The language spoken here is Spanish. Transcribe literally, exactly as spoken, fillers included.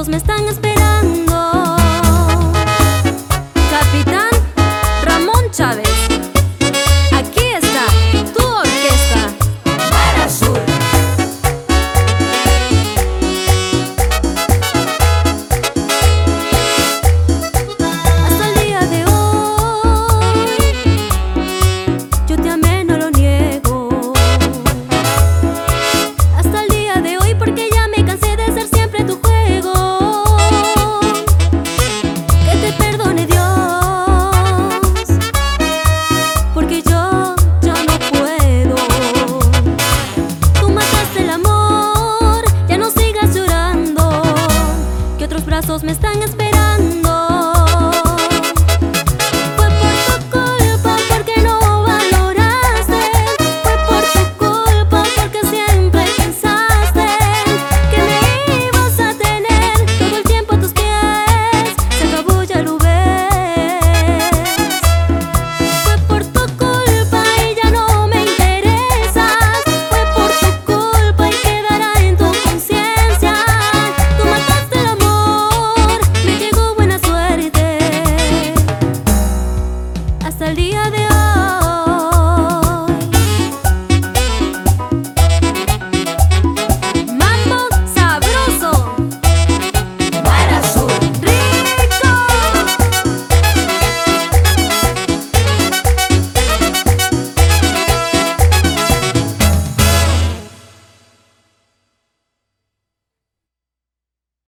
brazos me están esperando. Capitán Ramón Chávez, aquí está tu orquesta. Para Sur. Hasta el día de hoy yo te amé, no lo niego. Hasta el día de hoy, porque ya me cansé de ser siempre tu juego. Que te perdone Dios, porque yo ya no puedo. Tú mataste el amor, ya no sigas llorando, que otros brazos me están esperando.